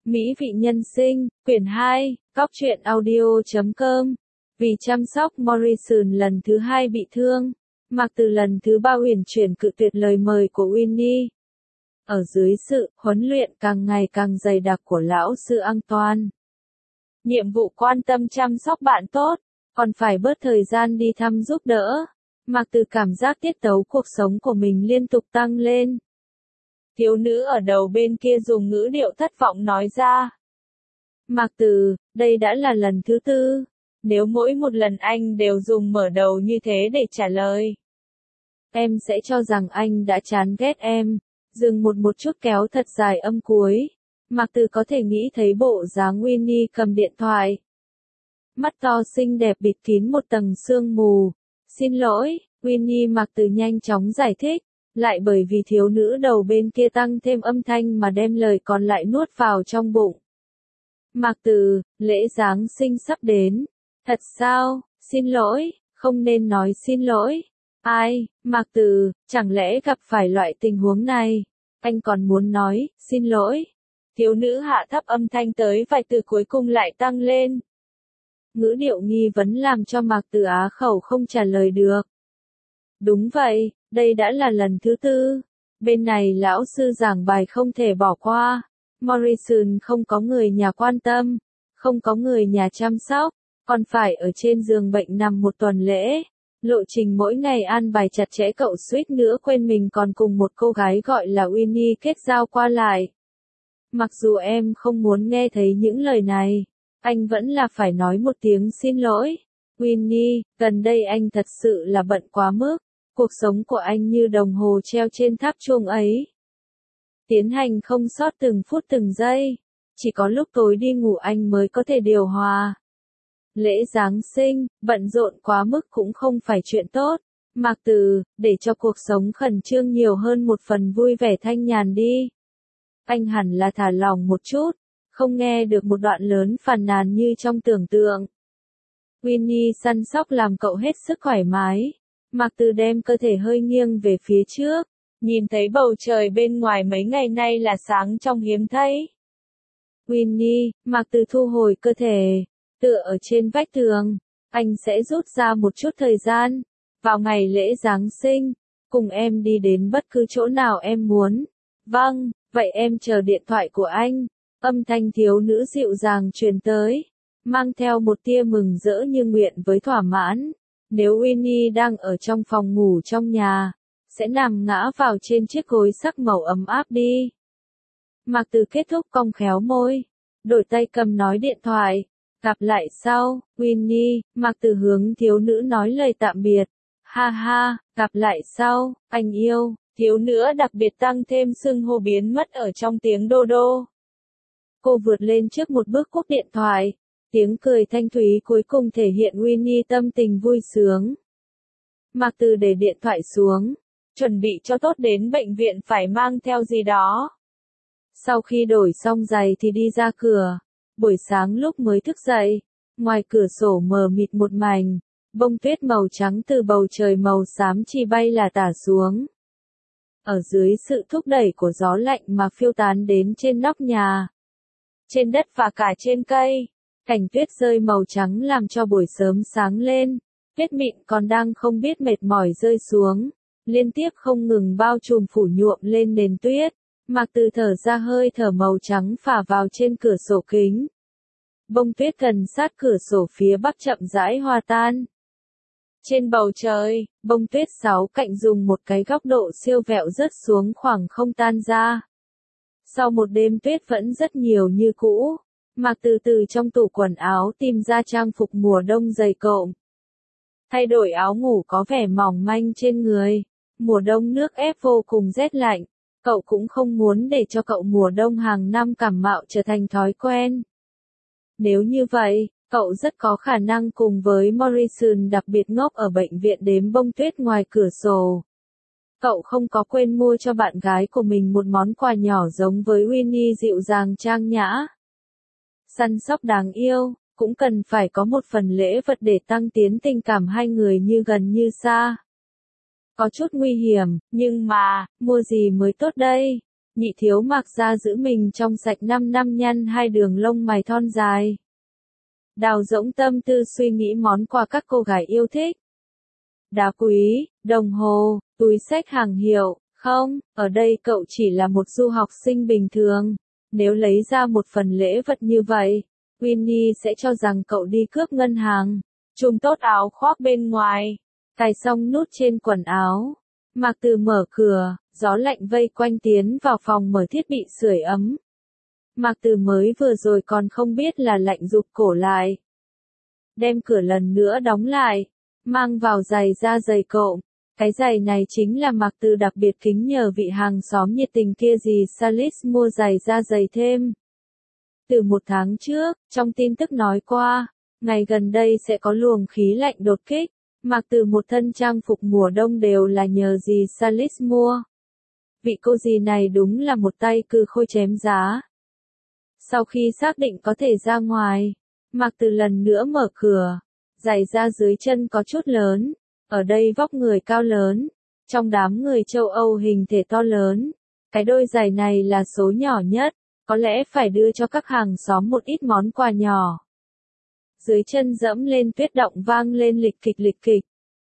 Mỹ vị nhân sinh, quyển 2, góc truyện audio.com. Vì chăm sóc Morrison lần thứ 2 bị thương, Mặc Từ lần thứ 3 uyển chuyển cự tuyệt lời mời của Winnie. Ở dưới sự huấn luyện càng ngày càng dày đặc của lão sư Antoine, nhiệm vụ quan tâm chăm sóc bạn tốt, còn phải bớt thời gian đi thăm giúp đỡ. Mặc Từ cảm giác tiết tấu cuộc sống của mình liên tục tăng lên. Thiếu nữ ở đầu bên kia dùng ngữ điệu thất vọng nói ra. Mặc Từ, đây đã là lần thứ 4. Nếu mỗi một lần anh đều dùng mở đầu như thế để trả lời, em sẽ cho rằng anh đã chán ghét em. Dừng một chút kéo thật dài âm cuối. Mặc Từ có thể nghĩ thấy bộ dáng Winnie cầm điện thoại. Mắt to xinh đẹp bịt kín một tầng sương mù. Xin lỗi, Winnie. Mặc Từ nhanh chóng giải thích, lại bởi vì thiếu nữ đầu bên kia tăng thêm âm thanh mà đem lời còn lại nuốt vào trong bụng. Mặc Từ, lễ Giáng sinh sắp đến. Thật sao? Xin lỗi, không nên nói xin lỗi. Ai, Mặc Từ, chẳng lẽ gặp phải loại tình huống này, anh còn muốn nói, xin lỗi. Thiếu nữ hạ thấp âm thanh tới vài từ cuối cùng lại tăng lên. Ngữ điệu nghi vấn làm cho Mặc Từ á khẩu không trả lời được. Đúng vậy, đây đã là lần thứ 4. Bên này lão sư giảng bài không thể bỏ qua. Morrison không có người nhà quan tâm, không có người nhà chăm sóc, còn phải ở trên giường bệnh nằm một tuần lễ. Lộ trình mỗi ngày an bài chặt chẽ, cậu suýt nữa quên mình còn cùng một cô gái gọi là Winnie kết giao qua lại. Mặc dù em không muốn nghe thấy những lời này, anh vẫn là phải nói một tiếng xin lỗi. Winnie, gần đây anh thật sự là bận quá mức, cuộc sống của anh như đồng hồ treo trên tháp chuông ấy. Tiến hành không sót từng phút từng giây, chỉ có lúc tối đi ngủ anh mới có thể điều hòa. Lễ Giáng sinh, bận rộn quá mức cũng không phải chuyện tốt. Mặc Từ, để cho cuộc sống khẩn trương nhiều hơn một phần vui vẻ thanh nhàn đi. Anh hẳn là thả lỏng một chút, không nghe được một đoạn lớn phàn nàn như trong tưởng tượng. Winnie săn sóc làm cậu hết sức thoải mái. Mặc Từ đem cơ thể hơi nghiêng về phía trước, nhìn thấy bầu trời bên ngoài mấy ngày nay là sáng trong hiếm thấy. Winnie, Mặc Từ thu hồi cơ thể, tựa ở trên vách tường. Anh sẽ rút ra một chút thời gian, vào ngày lễ Giáng sinh, cùng em đi đến bất cứ chỗ nào em muốn. Vâng, vậy em chờ điện thoại của anh. Âm thanh thiếu nữ dịu dàng truyền tới, mang theo một tia mừng rỡ như nguyện với thỏa mãn. Nếu Winnie đang ở trong phòng ngủ trong nhà, sẽ nằm ngã vào trên chiếc gối sắc màu ấm áp đi. Mặc Từ kết thúc cong khéo môi, đổi tay cầm nói điện thoại. Gặp lại sau, Winnie. Mặc Từ hướng thiếu nữ nói lời tạm biệt. Ha ha, gặp lại sau, anh yêu. Thiếu nữ đặc biệt tăng thêm xưng hô biến mất ở trong tiếng đô đô. Cô vượt lên trước một bước cúp điện thoại. Tiếng cười thanh thúy cuối cùng thể hiện Winnie tâm tình vui sướng. Mặc Từ để điện thoại xuống, chuẩn bị cho tốt đến bệnh viện phải mang theo gì đó. Sau khi đổi xong giày thì đi ra cửa. Buổi sáng lúc mới thức dậy, ngoài cửa sổ mờ mịt một mảnh, bông tuyết màu trắng từ bầu trời màu xám chi bay là tả xuống. Ở dưới sự thúc đẩy của gió lạnh mà phiêu tán đến trên nóc nhà, trên đất và cả trên cây, cảnh tuyết rơi màu trắng làm cho buổi sớm sáng lên. Tuyết mịn còn đang không biết mệt mỏi rơi xuống, liên tiếp không ngừng bao trùm phủ nhuộm lên nền tuyết. Mặc Từ thở ra hơi thở màu trắng phả vào trên cửa sổ kính. Bông tuyết gần sát cửa sổ phía bắc chậm rãi hòa tan. Trên bầu trời, bông tuyết 6 cạnh dùng một cái góc độ siêu vẹo rớt xuống khoảng không tan ra. Sau một đêm tuyết vẫn rất nhiều như cũ, Mặc từ trong tủ quần áo tìm ra trang phục mùa đông dày cộm. Thay đổi áo ngủ có vẻ mỏng manh trên người. Mùa đông nước ép vô cùng rét lạnh. Cậu cũng không muốn để cho cậu mùa đông hàng năm cảm mạo trở thành thói quen. Nếu như vậy, cậu rất có khả năng cùng với Morrison đặc biệt ngốc ở bệnh viện đếm bông tuyết ngoài cửa sổ. Cậu không có quên mua cho bạn gái của mình một món quà nhỏ giống với Winnie dịu dàng trang nhã. Săn sóc đáng yêu, cũng cần phải có một phần lễ vật để tăng tiến tình cảm hai người như gần như xa. Có chút nguy hiểm, nhưng mà, mua gì mới tốt đây? Nhị thiếu Mạc gia giữ mình trong sạch 5 năm nhăn hai đường lông mày thon dài. Đào rỗng tâm tư suy nghĩ món quà các cô gái yêu thích. Đá quý, đồng hồ, túi xách hàng hiệu, không, ở đây cậu chỉ là một du học sinh bình thường. Nếu lấy ra một phần lễ vật như vậy, Winnie sẽ cho rằng cậu đi cướp ngân hàng. Trùm tốt áo khoác bên ngoài, cài xong nút trên quần áo. Mạc Từ mở cửa, gió lạnh vây quanh tiến vào phòng mở thiết bị sưởi ấm. Mạc Từ mới vừa rồi còn không biết là lạnh rụt cổ lại. Đem cửa lần nữa đóng lại, mang vào giày da giày cộm. Cái giày này chính là Mạc Từ đặc biệt kính nhờ vị hàng xóm nhiệt tình kia dì Salis mua giày da giày thêm. Từ 1 tháng trước, trong tin tức nói qua, ngày gần đây sẽ có luồng khí lạnh đột kích. Mạc Từ một thân trang phục mùa đông đều là nhờ dì Salis mua. Vị cô dì này đúng là một tay cừ khôi chém giá. Sau khi xác định có thể ra ngoài, Mạc Từ lần nữa mở cửa. Giày da dưới chân có chút lớn. Ở đây vóc người cao lớn. Trong đám người châu Âu hình thể to lớn. Cái đôi giày này là số nhỏ nhất. Có lẽ phải đưa cho các hàng xóm một ít món quà nhỏ. Dưới chân dẫm lên tuyết động vang lên lịch kịch.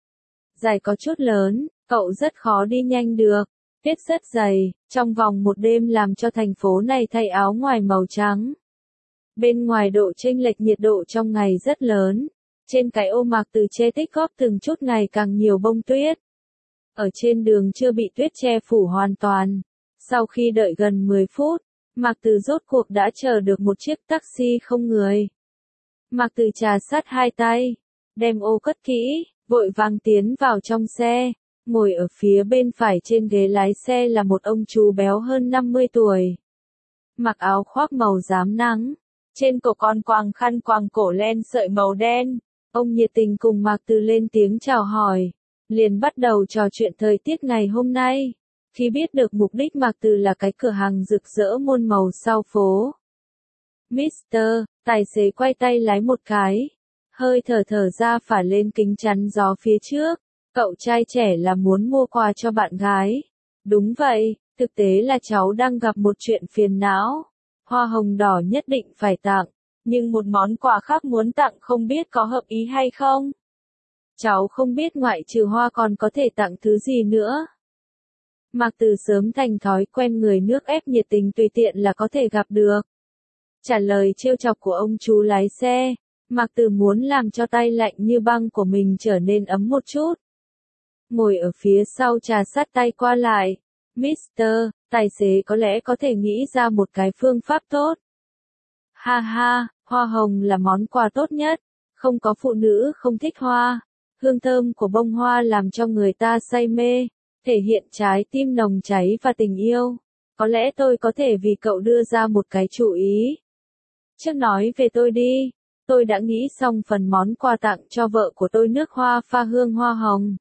Giày có chút lớn, cậu rất khó đi nhanh được. Tuyết rất dày, trong vòng một đêm làm cho thành phố này thay áo ngoài màu trắng. Bên ngoài độ chênh lệch nhiệt độ trong ngày rất lớn. Trên cái ô Mạc Từ che tích góp từng chút ngày càng nhiều bông tuyết. Ở trên đường chưa bị tuyết che phủ hoàn toàn. Sau khi đợi gần 10 phút, Mạc Từ rốt cuộc đã chờ được một chiếc taxi không người. Mạc Từ trà sát hai tay, đem ô cất kỹ, vội vàng tiến vào trong xe. Ngồi ở phía bên phải trên ghế lái xe là một ông chú béo hơn 50 tuổi. Mặc áo khoác màu rám nắng, trên cổ còn quàng khăn quàng cổ len sợi màu đen. Ông nhiệt tình cùng Mạc Từ lên tiếng chào hỏi, liền bắt đầu trò chuyện thời tiết ngày hôm nay. Khi biết được mục đích Mạc Từ là cái cửa hàng rực rỡ muôn màu sau phố. Mr. Tài xế quay tay lái một cái, hơi thở ra phả lên kính chắn gió phía trước. Cậu trai trẻ là muốn mua quà cho bạn gái. Đúng vậy, thực tế là cháu đang gặp một chuyện phiền não. Hoa hồng đỏ nhất định phải tặng, nhưng một món quà khác muốn tặng không biết có hợp ý hay không. Cháu không biết ngoại trừ hoa còn có thể tặng thứ gì nữa. Mạc Từ sớm thành thói quen người nước ép nhiệt tình tùy tiện là có thể gặp được. Trả lời trêu chọc của ông chú lái xe, Mạc Từ muốn làm cho tay lạnh như băng của mình trở nên ấm một chút. Ngồi ở phía sau trà sát tay qua lại. Mr. Tài xế có lẽ có thể nghĩ ra một cái phương pháp tốt. Ha ha, hoa hồng là món quà tốt nhất. Không có phụ nữ không thích hoa. Hương thơm của bông hoa làm cho người ta say mê, thể hiện trái tim nồng cháy và tình yêu. Có lẽ tôi có thể vì cậu đưa ra một cái chủ ý. Trước nói về tôi đi. Tôi đã nghĩ xong phần món quà tặng cho vợ của tôi, nước hoa pha hương hoa hồng.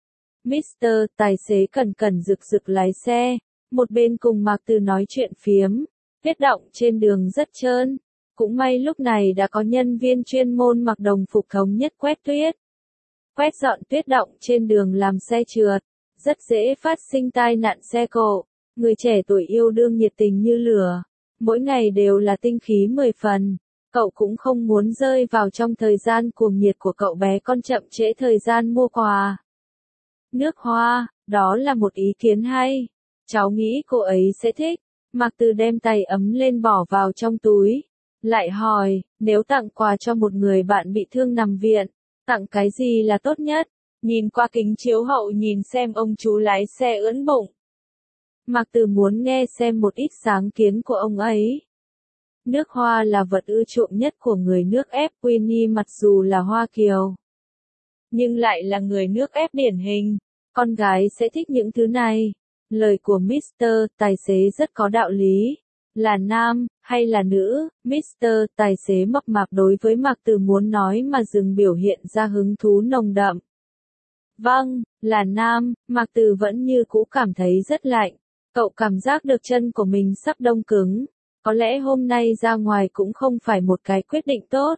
Mr. Tài xế cẩn cẩn rực lái xe, một bên cùng Mạc Từ nói chuyện phiếm. Tuyết động trên đường rất trơn. Cũng may lúc này đã có nhân viên chuyên môn mặc đồng phục thống nhất quét tuyết. Quét dọn tuyết động trên đường làm xe trượt, rất dễ phát sinh tai nạn xe cộ. Người trẻ tuổi yêu đương nhiệt tình như lửa, mỗi ngày đều là tinh khí 10 phần. Cậu cũng không muốn rơi vào trong thời gian cuồng nhiệt của cậu bé con chậm trễ thời gian mua quà. Nước hoa, đó là một ý kiến hay. Cháu nghĩ cô ấy sẽ thích. Mạc Từ đem tay ấm lên bỏ vào trong túi. Lại hỏi, nếu tặng quà cho một người bạn bị thương nằm viện, tặng cái gì là tốt nhất? Nhìn qua kính chiếu hậu nhìn xem ông chú lái xe ưỡn bụng. Mạc Từ muốn nghe xem một ít sáng kiến của ông ấy. Nước hoa là vật ưa chuộng nhất của người nước ép. Winnie mặc dù là Hoa Kiều, nhưng lại là người nước ép điển hình. Con gái sẽ thích những thứ này. Lời của Mr. Tài xế rất có đạo lý. Là nam, hay là nữ? Mr. Tài xế mập mạp đối với Mạc Từ muốn nói mà dừng biểu hiện ra hứng thú nồng đậm. Vâng, là nam. Mạc Từ vẫn như cũ cảm thấy rất lạnh. Cậu cảm giác được chân của mình sắp đông cứng. Có lẽ hôm nay ra ngoài cũng không phải một cái quyết định tốt.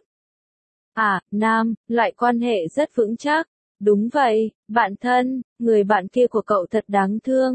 À, nam, loại quan hệ rất vững chắc. Đúng vậy, bạn thân, người bạn kia của cậu thật đáng thương.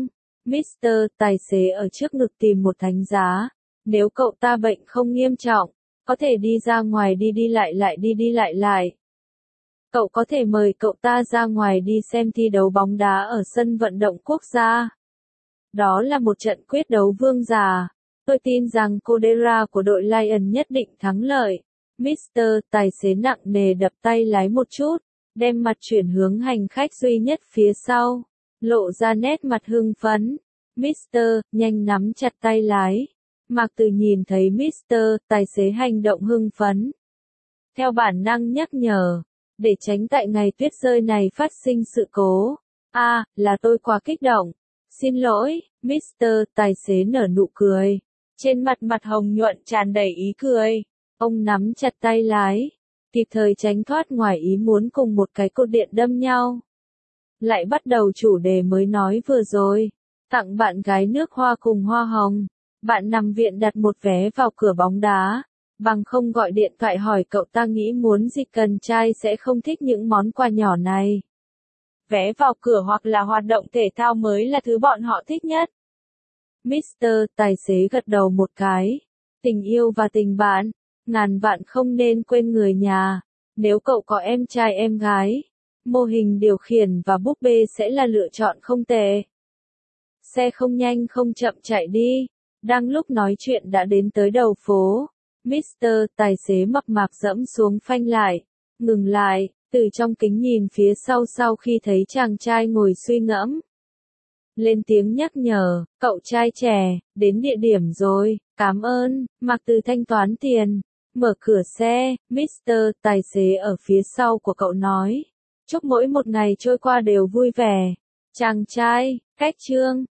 Mr. Tài xế ở trước ngực tìm một thánh giá. Nếu cậu ta bệnh không nghiêm trọng, có thể đi ra ngoài đi đi lại. Cậu có thể mời cậu ta ra ngoài đi xem thi đấu bóng đá ở sân vận động quốc gia. Đó là một trận quyết đấu vương giả. Tôi tin rằng Codera của đội Lion nhất định thắng lợi. Mr. Tài xế nặng nề đập tay lái một chút, đem mặt chuyển hướng hành khách duy nhất phía sau, lộ ra nét mặt hưng phấn. Mr. nhanh nắm chặt tay lái. Mạc Từ nhìn thấy Mr. Tài xế hành động hưng phấn. Theo bản năng nhắc nhở, để tránh tại ngày tuyết rơi này phát sinh sự cố. Là tôi quá kích động. Xin lỗi, Mr. Tài xế nở nụ cười. Trên mặt hồng nhuận tràn đầy ý cười. Ông nắm chặt tay lái, kịp thời tránh thoát ngoài ý muốn cùng một cái cột điện đâm nhau. Lại bắt đầu chủ đề mới nói vừa rồi. Tặng bạn gái nước hoa cùng hoa hồng. Bạn nằm viện đặt một vé vào cửa bóng đá. Bằng không gọi điện thoại hỏi cậu ta nghĩ muốn gì, cần trai sẽ không thích những món quà nhỏ này. Vé vào cửa hoặc là hoạt động thể thao mới là thứ bọn họ thích nhất. Mr. Tài xế gật đầu một cái. Tình yêu và tình bạn, ngàn vạn không nên quên người nhà. Nếu cậu có em trai em gái, mô hình điều khiển và búp bê sẽ là lựa chọn không tệ. Xe không nhanh không chậm chạy đi. Đang lúc nói chuyện đã đến tới đầu phố. Mr. Tài xế mập mạp dẫm xuống phanh lại, ngừng lại, từ trong kính nhìn phía sau khi thấy chàng trai ngồi suy ngẫm. Lên tiếng nhắc nhở, cậu trai trẻ, đến địa điểm rồi, cảm ơn. Mạc Từ thanh toán tiền, mở cửa xe. Mr. Tài xế ở phía sau của cậu nói, chúc mỗi một ngày trôi qua đều vui vẻ. Chàng trai, cách chương.